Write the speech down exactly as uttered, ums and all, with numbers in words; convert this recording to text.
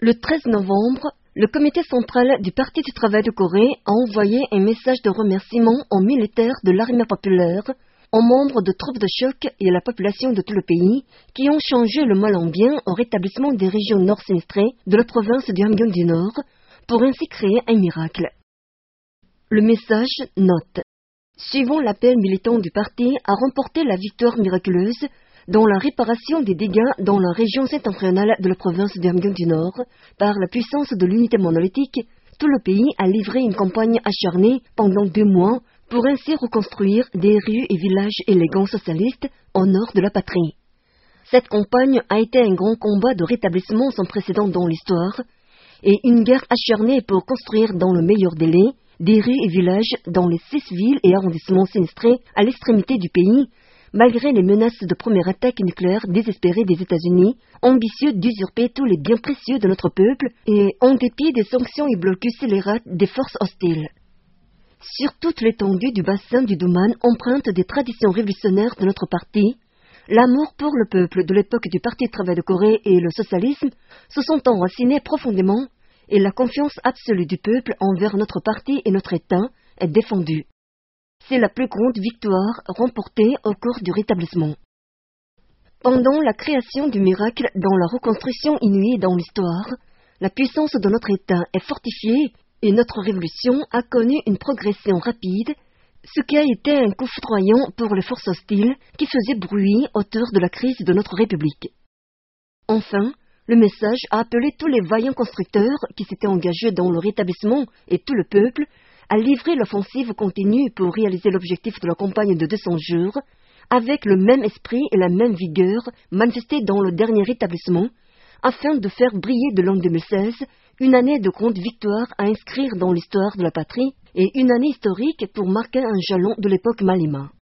Le treize novembre, le comité central du Parti du travail de Corée a envoyé un message de remerciement aux militaires de l'armée populaire, aux membres de troupes de choc et à la population de tout le pays qui ont changé le mal en bien au rétablissement des régions nord sinistrées de la province du Hamgyong du Nord pour ainsi créer un miracle. Le message note: suivant l'appel militant du parti à remporter la victoire miraculeuse dans la réparation des dégâts dans la région septentrionale de la province du Hamgyong du Nord, par la puissance de l'unité monolithique, tout le pays a livré une campagne acharnée pendant deux mois pour ainsi reconstruire des rues et villages élégants socialistes au nord de la patrie. Cette campagne a été un grand combat de rétablissement sans précédent dans l'histoire, et une guerre acharnée pour construire dans le meilleur délai des rues et villages dans les six villes et arrondissements sinistrés à l'extrémité du pays, malgré les menaces de première attaque nucléaire désespérée des États-Unis, ambitieux d'usurper tous les biens précieux de notre peuple et en dépit des sanctions et blocus scélérats des forces hostiles. Sur toute l'étendue du bassin du Douman empreinte des traditions révolutionnaires de notre parti, l'amour pour le peuple de l'époque du Parti du travail de Corée et le socialisme se sont enracinés profondément et la confiance absolue du peuple envers notre parti et notre État est défendue. C'est la plus grande victoire remportée au cours du rétablissement. Pendant la création du miracle dans la reconstruction inouïe dans l'histoire, la puissance de notre État est fortifiée et notre révolution a connu une progression rapide, ce qui a été un coup foudroyant pour les forces hostiles qui faisaient bruit autour de la crise de notre République. Enfin, le message a appelé tous les vaillants constructeurs qui s'étaient engagés dans le rétablissement et tout le peuple à livrer l'offensive continue pour réaliser l'objectif de la campagne de deux cents jours, avec le même esprit et la même vigueur manifestés dans le dernier rétablissement, afin de faire briller de l'an deux mille seize une année de grande victoire à inscrire dans l'histoire de la patrie et une année historique pour marquer un jalon de l'époque Malema.